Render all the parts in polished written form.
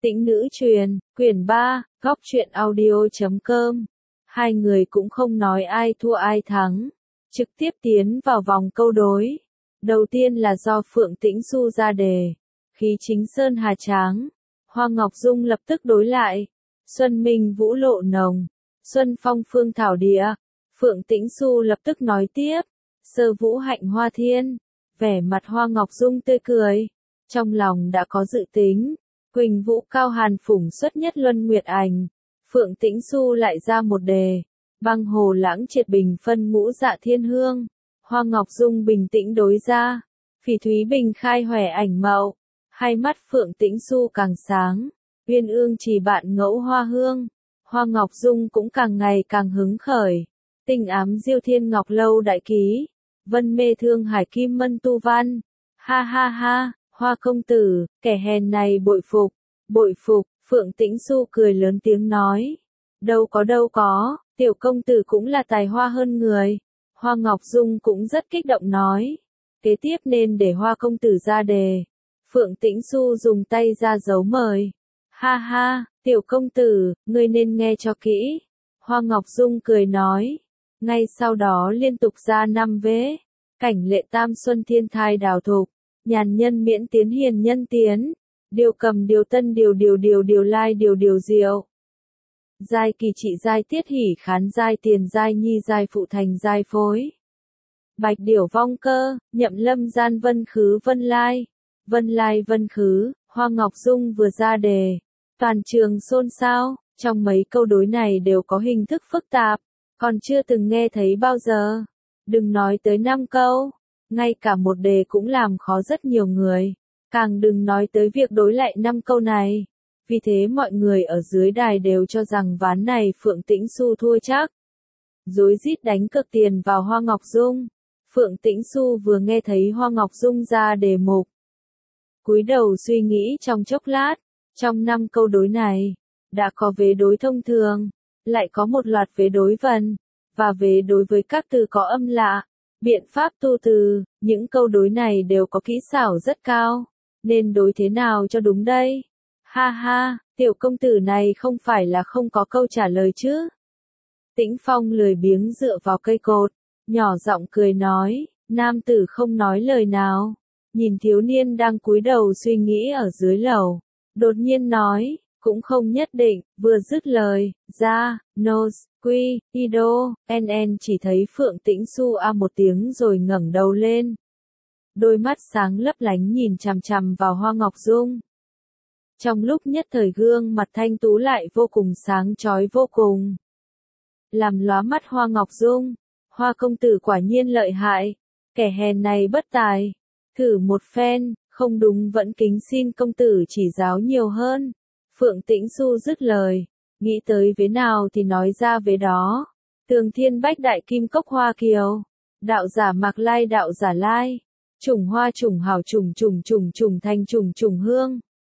Tĩnh nữ truyền, quyển 3, góc truyện audio.com. Hai người cũng không nói ai thua ai thắng, trực tiếp tiến vào vòng câu đối. Đầu tiên là do Phượng Tĩnh Xu ra đề, khí chính sơn hà tráng, Hoa Ngọc Dung lập tức đối lại. Xuân Minh vũ lộ nồng, Xuân Phong phương thảo địa. Phượng Tĩnh Xu lập tức nói tiếp, sơ vũ hạnh hoa thiên. Vẻ mặt Hoa Ngọc Dung tươi cười, trong lòng đã có dự tính. Quỳnh vũ cao hàn phủng xuất nhất luân nguyệt ảnh. Phượng Tĩnh Xu lại ra một đề, băng hồ lãng triệt bình phân ngũ dạ thiên hương. Hoa Ngọc Dung bình tĩnh đối ra, phỉ thúy bình khai hòe ảnh mậu. Hai mắt Phượng Tĩnh Xu càng sáng, uyên ương chỉ bạn ngẫu hoa hương. Hoa Ngọc Dung cũng càng ngày càng hứng khởi. Tình ám diêu thiên ngọc lâu đại ký, vân mê thương hải kim mân tu văn. Ha ha ha, Hoa công tử, kẻ hèn này bội phục, Phượng Tĩnh Xu cười lớn tiếng nói. Đâu có, tiểu công tử cũng là tài hoa hơn người. Hoa Ngọc Dung cũng rất kích động nói. Kế tiếp nên để Hoa công tử ra đề. Phượng Tĩnh Xu dùng tay ra dấu mời. Ha ha, tiểu công tử, ngươi nên nghe cho kỹ. Hoa Ngọc Dung cười nói. Ngay sau đó liên tục ra 5 vế. Cảnh lệ tam xuân thiên thai đào thục. Nhàn nhân miễn tiến hiền nhân tiến. Điều cầm điều tân điều lai điều diệu. Giai kỳ trị giai tiết hỷ khán giai tiền giai nhi giai phụ thành giai phối. Bạch điểu vong cơ, nhậm lâm gian vân khứ vân lai vân khứ. Hoa Ngọc Dung vừa ra đề, toàn trường xôn xao. Trong mấy câu đối này đều có hình thức phức tạp, còn chưa từng nghe thấy bao giờ. Đừng nói tới 5 câu, ngay cả một đề cũng làm khó rất nhiều người, càng đừng nói tới việc đối lại 5 câu này. Vì thế mọi người ở dưới đài đều cho rằng ván này Phượng Tĩnh Xu thua chắc. Rối rít đánh cược tiền vào Hoa Ngọc Dung. Phượng Tĩnh Xu vừa nghe thấy Hoa Ngọc Dung ra đề mục, cúi đầu suy nghĩ trong chốc lát. Trong 5 câu đối này, đã có vế đối thông thường, lại có một loạt vế đối vần, và vế đối với các từ có âm lạ. Biện pháp tu từ, những câu đối này đều có kỹ xảo rất cao, nên đối thế nào cho đúng đây? Ha ha, tiểu công tử này không phải là không có câu trả lời chứ? Tĩnh Phong lười biếng dựa vào cây cột, nhỏ giọng cười nói. Nam tử không nói lời nào, nhìn thiếu niên đang cúi đầu suy nghĩ ở dưới lầu, đột nhiên nói, cũng không nhất định. Vừa dứt lời ra, nose, quy, ido, nn chỉ thấy Phượng Tĩnh Xu a một tiếng rồi ngẩng đầu lên. Đôi mắt sáng lấp lánh nhìn chằm chằm vào Hoa Ngọc Dung. Trong lúc nhất thời gương mặt thanh tú lại vô cùng sáng chói vô cùng, làm lóa mắt Hoa Ngọc Dung. Hoa công tử quả nhiên lợi hại, kẻ hèn này bất tài. Thử một phen, không đúng vẫn kính xin công tử chỉ giáo nhiều hơn. Phượng Tĩnh Xu dứt lời, nghĩ tới vế nào thì nói ra vế đó. Tường thiên bách đại kim cốc hoa kiều, đạo giả mạc lai đạo giả lai, trùng hoa trùng hảo trùng thanh trùng hương.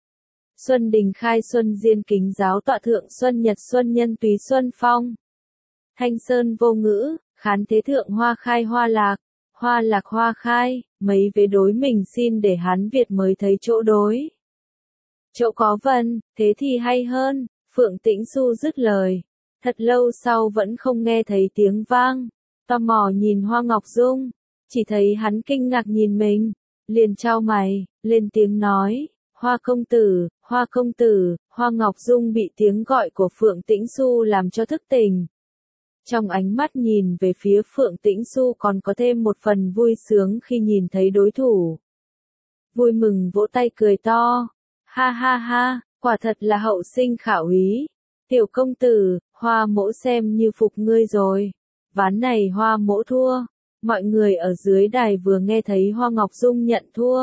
Xuân đình khai xuân diên kính giáo tọa thượng xuân nhật xuân nhân túy xuân phong. Thanh sơn vô ngữ, khán thế thượng hoa khai hoa lạc hoa khai. Mấy vế đối mình xin để Hán Việt mới thấy chỗ đối. Chỗ có vần, thế thì hay hơn. Phượng Tĩnh Xu dứt lời, thật lâu sau vẫn không nghe thấy tiếng vang. Tò mò nhìn Hoa Ngọc Dung, chỉ thấy hắn kinh ngạc nhìn mình, liền chau mày, lên tiếng nói, Hoa công tử. Hoa Ngọc Dung bị tiếng gọi của Phượng Tĩnh Xu làm cho thức tỉnh. Trong ánh mắt nhìn về phía Phượng Tĩnh Xu còn có thêm một phần vui sướng khi nhìn thấy đối thủ. Vui mừng vỗ tay cười to. Ha ha ha, quả thật là hậu sinh khả úy. Tiểu công tử, Hoa mỗ xem như phục ngươi rồi. Ván này Hoa mỗ thua. Mọi người ở dưới đài vừa nghe thấy Hoa Ngọc Dung nhận thua,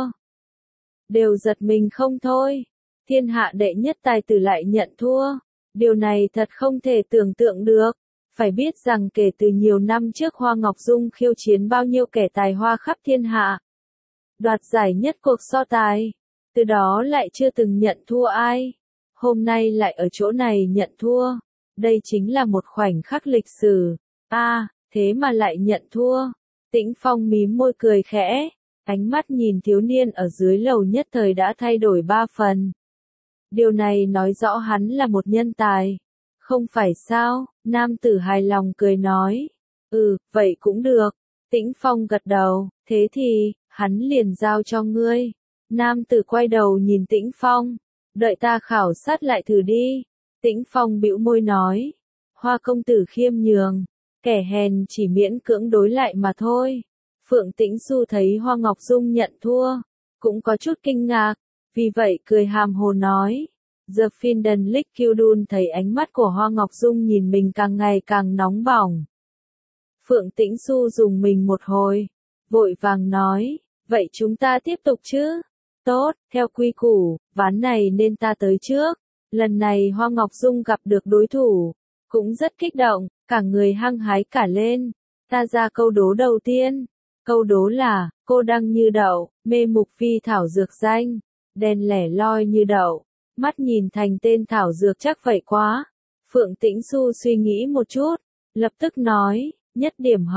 đều giật mình không thôi. Thiên hạ đệ nhất tài tử lại nhận thua. Điều này thật không thể tưởng tượng được. Phải biết rằng kể từ nhiều năm trước Hoa Ngọc Dung khiêu chiến bao nhiêu kẻ tài hoa khắp thiên hạ, đoạt giải nhất cuộc so tài, từ đó lại chưa từng nhận thua ai. Hôm nay lại ở chỗ này nhận thua. Đây chính là một khoảnh khắc lịch sử. Thế mà lại nhận thua. Tĩnh Phong mím môi cười khẽ, ánh mắt nhìn thiếu niên ở dưới lầu nhất thời đã thay đổi 3 phần. Điều này nói rõ hắn là một nhân tài. Không phải sao? Nam tử hài lòng cười nói. Vậy cũng được. Tĩnh Phong gật đầu, thế thì, hắn liền giao cho ngươi. Nam tử quay đầu nhìn Tĩnh Phong. Đợi ta khảo sát lại thử đi. Tĩnh Phong bĩu môi nói. Hoa công tử khiêm nhường. Kẻ hèn chỉ miễn cưỡng đối lại mà thôi. Phượng Tĩnh Xu thấy Hoa Ngọc Dung nhận thua. Cũng có chút kinh ngạc. Vì vậy cười hàm hồ nói. The Finden Liquidun thấy ánh mắt của Hoa Ngọc Dung nhìn mình càng ngày càng nóng bỏng. Phượng Tĩnh Xu dùng mình một hồi. Vội vàng nói. Vậy chúng ta tiếp tục chứ? Tốt, theo quy củ, ván này nên ta tới trước. Lần này Hoa Ngọc Dung gặp được đối thủ. Cũng rất kích động, cả người hăng hái cả lên. Ta ra câu đố đầu tiên. Câu đố là, cô đăng như đậu, mê mục phi thảo dược danh. Đèn lẻ loi như đậu. Mắt nhìn thành tên thảo dược chắc vậy quá. Phượng Tĩnh Xu suy nghĩ một chút. Lập tức nói, nhất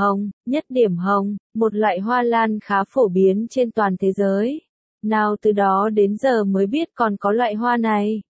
điểm hồng, một loại hoa lan khá phổ biến trên toàn thế giới. Nào từ đó đến giờ mới biết còn có loại hoa này.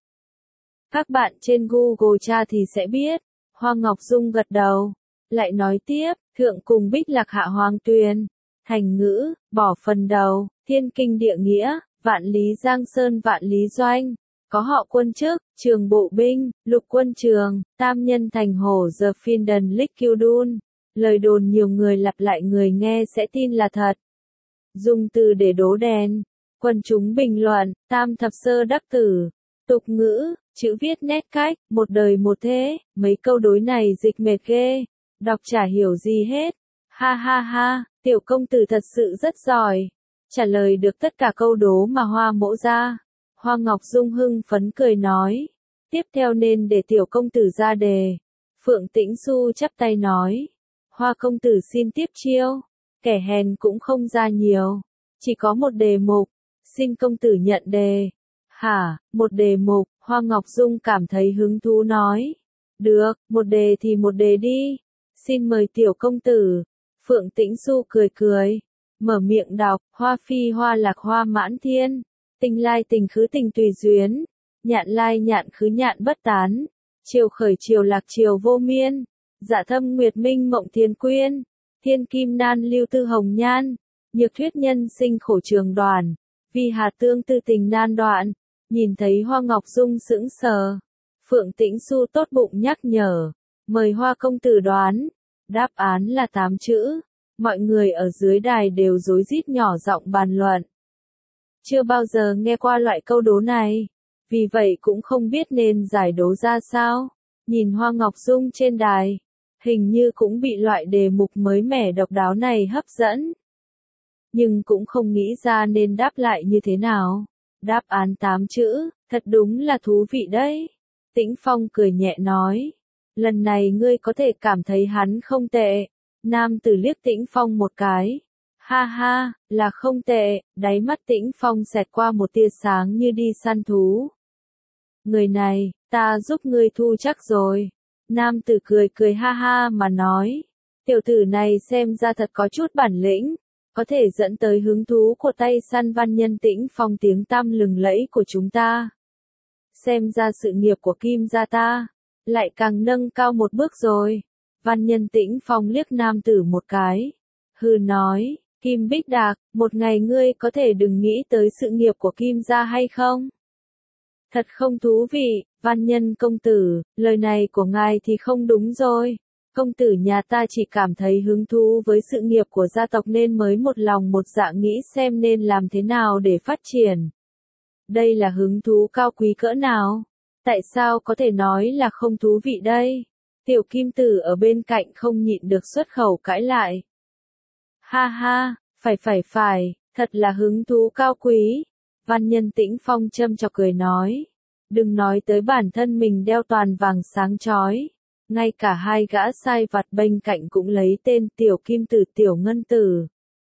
Các bạn trên Google tra thì sẽ biết. Hoa Ngọc Dung gật đầu. Lại nói tiếp, thượng cùng bích lạc hạ hoàng tuyền. Thành ngữ, bỏ phần đầu, thiên kinh địa nghĩa, vạn lý giang sơn vạn lý doanh. Có họ quân chức, trường bộ binh, lục quân trường, tam nhân thành hổ The Finden Liquidun. Lời đồn nhiều người lặp lại người nghe sẽ tin là thật. Dùng từ để đố đèn. Quần chúng bình luận, tam thập sơ đắc tử. Tục ngữ, chữ viết nét cách, một đời một thế, mấy câu đối này dịch mệt ghê. Đọc chả hiểu gì hết. Ha ha ha, tiểu công tử thật sự rất giỏi. Trả lời được tất cả câu đố mà Hoa mỗ ra. Hoa Ngọc Dung hưng phấn cười nói. Tiếp theo nên để tiểu công tử ra đề. Phượng Tĩnh Xu chắp tay nói. Hoa công tử xin tiếp chiêu. Kẻ hèn cũng không ra nhiều. Chỉ có một đề mục. Xin công tử nhận đề. Hả, một đề mục, Hoa Ngọc Dung cảm thấy hứng thú nói. Được, một đề thì một đề đi. Xin mời tiểu công tử. Phượng Tĩnh Xu cười cười. Mở miệng đọc, hoa phi hoa lạc hoa mãn thiên. Tình lai tình khứ tình tùy duyên. Nhạn lai nhạn khứ nhạn bất tán. Chiều khởi chiều lạc chiều vô miên. Dạ thâm nguyệt minh mộng thiên quyên. Thiên kim nan lưu tư hồng nhan. Nhược thuyết nhân sinh khổ trường đoàn. Vì hà tương tư tình nan đoạn. Nhìn thấy Hoa Ngọc Dung sững sờ. Phượng Tĩnh Xu tốt bụng nhắc nhở. Mời Hoa công tử đoán. Đáp án là 8 chữ. Mọi người ở dưới đài đều rối rít nhỏ giọng bàn luận. Chưa bao giờ nghe qua loại câu đố này. Vì vậy cũng không biết nên giải đố ra sao. Nhìn Hoa Ngọc Dung trên đài. Hình như cũng bị loại đề mục mới mẻ độc đáo này hấp dẫn. Nhưng cũng không nghĩ ra nên đáp lại như thế nào. Đáp án 8 chữ, thật đúng là thú vị đấy. Tĩnh Phong cười nhẹ nói. Lần này ngươi có thể cảm thấy hắn không tệ. Nam tử liếc Tĩnh Phong một cái. Ha ha, là không tệ, đáy mắt Tĩnh Phong xẹt qua một tia sáng như đi săn thú. Người này, ta giúp ngươi thu chắc rồi. Nam tử cười cười ha ha mà nói. Tiểu tử này xem ra thật có chút bản lĩnh. Có thể dẫn tới hứng thú của tay săn văn nhân Tĩnh Phong tiếng tăm lừng lẫy của chúng ta. Xem ra sự nghiệp của Kim gia ta lại càng nâng cao một bước rồi. Văn nhân Tĩnh Phong liếc nam tử một cái. Hừ nói, Kim Bích Đạc, một ngày ngươi có thể đừng nghĩ tới sự nghiệp của Kim gia hay không? Thật không thú vị, văn nhân công tử, lời này của ngài thì không đúng rồi. Công tử nhà ta chỉ cảm thấy hứng thú với sự nghiệp của gia tộc nên mới một lòng một dạ nghĩ xem nên làm thế nào để phát triển. Đây là hứng thú cao quý cỡ nào? Tại sao có thể nói là không thú vị đây? Tiểu kim tử ở bên cạnh không nhịn được xuất khẩu cãi lại. Ha ha, phải, thật là hứng thú cao quý. Văn nhân Tĩnh Phong châm chọc cười nói. Đừng nói tới bản thân mình đeo toàn vàng sáng chói. Ngay cả hai gã sai vặt bên cạnh cũng lấy tên tiểu kim tử tiểu ngân tử.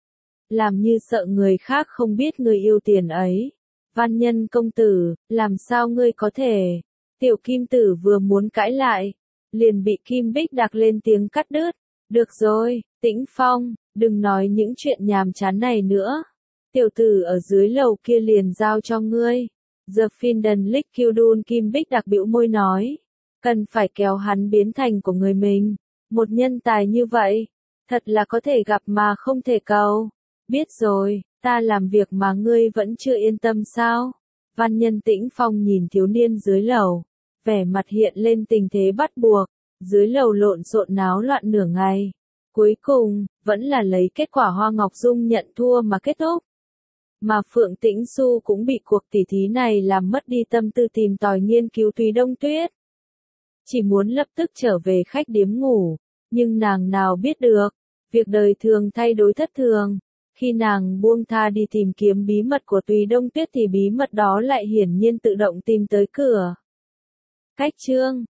Làm như sợ người khác không biết người yêu tiền ấy. Văn nhân công tử, làm sao ngươi có thể? Tiểu kim tử vừa muốn cãi lại. Liền bị Kim Bích Đạc lên tiếng cắt đứt. Được rồi, Tĩnh Phong, đừng nói những chuyện nhàm chán này nữa. Tiểu tử ở dưới lầu kia liền giao cho ngươi. The Finden Lick Kyudun Kim Bích đặc bĩu môi nói. Cần phải kéo hắn biến thành của người mình. Một nhân tài như vậy. Thật là có thể gặp mà không thể cầu. Biết rồi, ta làm việc mà ngươi vẫn chưa yên tâm sao? Văn Nhân Tĩnh Phong nhìn thiếu niên dưới lầu. Vẻ mặt hiện lên tình thế bắt buộc. Dưới lầu lộn xộn náo loạn nửa ngày. Cuối cùng, vẫn là lấy kết quả Hoa Ngọc Dung nhận thua mà kết thúc. Mà Phượng Tĩnh Xu cũng bị cuộc tỉ thí này làm mất đi tâm tư tìm tòi nghiên cứu Tùy Đông Tuyết. Chỉ muốn lập tức trở về khách điếm ngủ, nhưng nàng nào biết được, việc đời thường thay đổi thất thường. Khi nàng buông tha đi tìm kiếm bí mật của Tùy Đông Tuyết thì bí mật đó lại hiển nhiên tự động tìm tới cửa. Cách chương